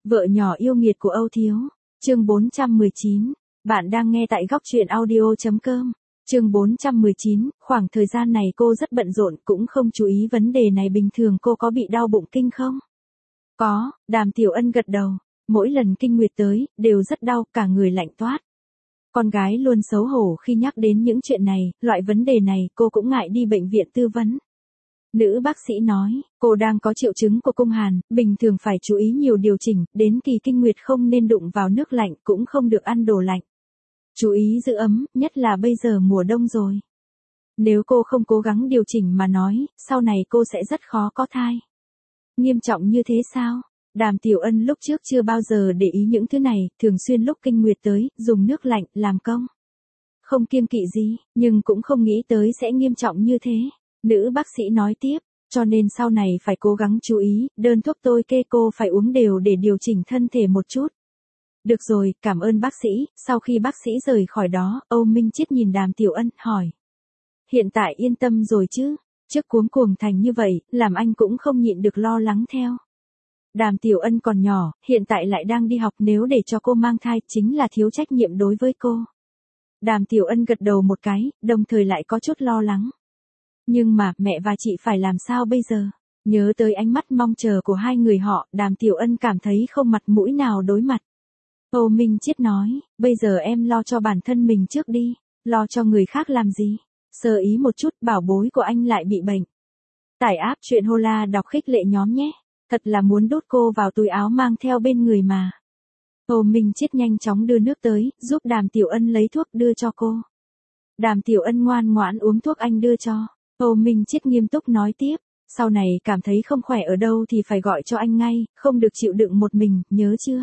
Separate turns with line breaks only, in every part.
Vợ nhỏ yêu nghiệt của Âu Thiếu. Chương 419. Bạn đang nghe tại góc truyện audio.com. Chương 419, khoảng thời gian này cô rất bận rộn, cũng không chú ý vấn đề này. Bình thường cô có bị đau bụng kinh không? Có, Đàm Tiểu Ân gật đầu. Mỗi lần kinh nguyệt tới, đều rất đau, cả người lạnh toát. Con gái luôn xấu hổ khi nhắc đến những chuyện này, loại vấn đề này cô cũng ngại đi bệnh viện tư vấn. Nữ bác sĩ nói, cô đang có triệu chứng của cung hàn, bình thường phải chú ý nhiều điều chỉnh, đến kỳ kinh nguyệt không nên đụng vào nước lạnh, cũng không được ăn đồ lạnh. Chú ý giữ ấm, nhất là bây giờ mùa đông rồi. Nếu cô không cố gắng điều chỉnh mà nói, sau này cô sẽ rất khó có thai. Nghiêm trọng như thế sao? Đàm Tiểu Ân lúc trước chưa bao giờ để ý những thứ này, thường xuyên lúc kinh nguyệt tới, dùng nước lạnh, làm công. Không kiêng kỵ gì, nhưng cũng không nghĩ tới sẽ nghiêm trọng như thế. Nữ bác sĩ nói tiếp, cho nên sau này phải cố gắng chú ý, đơn thuốc tôi kê cô phải uống đều để điều chỉnh thân thể một chút. Được rồi, cảm ơn bác sĩ. Sau khi bác sĩ rời khỏi đó, Âu Minh Chiết nhìn Đàm Tiểu Ân, hỏi. Hiện tại yên tâm rồi chứ? Trước cuống cuồng thành như vậy, làm anh cũng không nhịn được lo lắng theo. Đàm Tiểu Ân còn nhỏ, hiện tại lại đang đi học, nếu để cho cô mang thai, chính là thiếu trách nhiệm đối với cô. Đàm Tiểu Ân gật đầu một cái, đồng thời lại có chút lo lắng. Nhưng mà, mẹ và chị phải làm sao bây giờ? Nhớ tới ánh mắt mong chờ của hai người họ, Đàm Tiểu Ân cảm thấy không mặt mũi nào đối mặt. Âu Minh Chiết nói, bây giờ em lo cho bản thân mình trước đi, lo cho người khác làm gì? Sơ ý một chút, bảo bối của anh lại bị bệnh. Tải app truyện Hola đọc khích lệ nhóm nhé, thật là muốn đút cô vào túi áo mang theo bên người mà. Âu Minh Chiết nhanh chóng đưa nước tới, giúp Đàm Tiểu Ân lấy thuốc đưa cho cô. Đàm Tiểu Ân ngoan ngoãn uống thuốc anh đưa cho. Âu Minh Chiết nghiêm túc nói tiếp, sau này cảm thấy không khỏe ở đâu thì phải gọi cho anh ngay, không được chịu đựng một mình, nhớ chưa?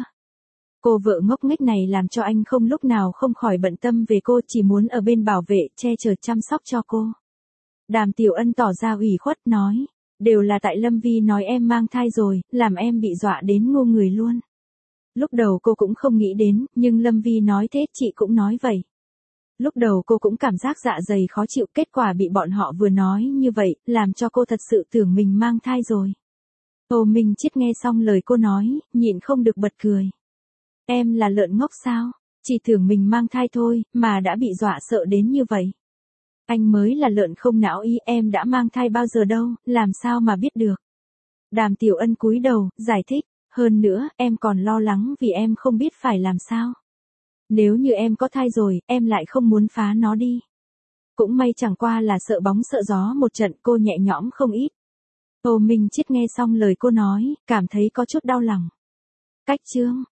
Cô vợ ngốc nghếch này làm cho anh không lúc nào không khỏi bận tâm về cô, chỉ muốn ở bên bảo vệ, che chở chăm sóc cho cô. Đàm Tiểu Ân tỏ ra ủy khuất, nói, đều là tại Lâm Vi nói em mang thai rồi, làm em bị dọa đến ngu người luôn. Lúc đầu cô cũng không nghĩ đến, nhưng Lâm Vi nói thế, chị cũng nói vậy. Lúc đầu cô cũng cảm giác dạ dày khó chịu, kết quả bị bọn họ vừa nói như vậy, làm cho cô thật sự tưởng mình mang thai rồi. Âu Minh Chiết nghe xong lời cô nói, nhịn không được bật cười. Em là lợn ngốc sao? Chỉ tưởng mình mang thai thôi, mà đã bị dọa sợ đến như vậy. Anh mới là lợn không não ý, em đã mang thai bao giờ đâu, làm sao mà biết được. Đàm Tiểu Ân cúi đầu, giải thích, hơn nữa, em còn lo lắng vì em không biết phải làm sao. Nếu như em có thai rồi, em lại không muốn phá nó đi. Cũng may chẳng qua là sợ bóng sợ gió một trận, cô nhẹ nhõm không ít. Âu Minh Chiết nghe xong lời cô nói, cảm thấy có chút đau lòng. Cách chương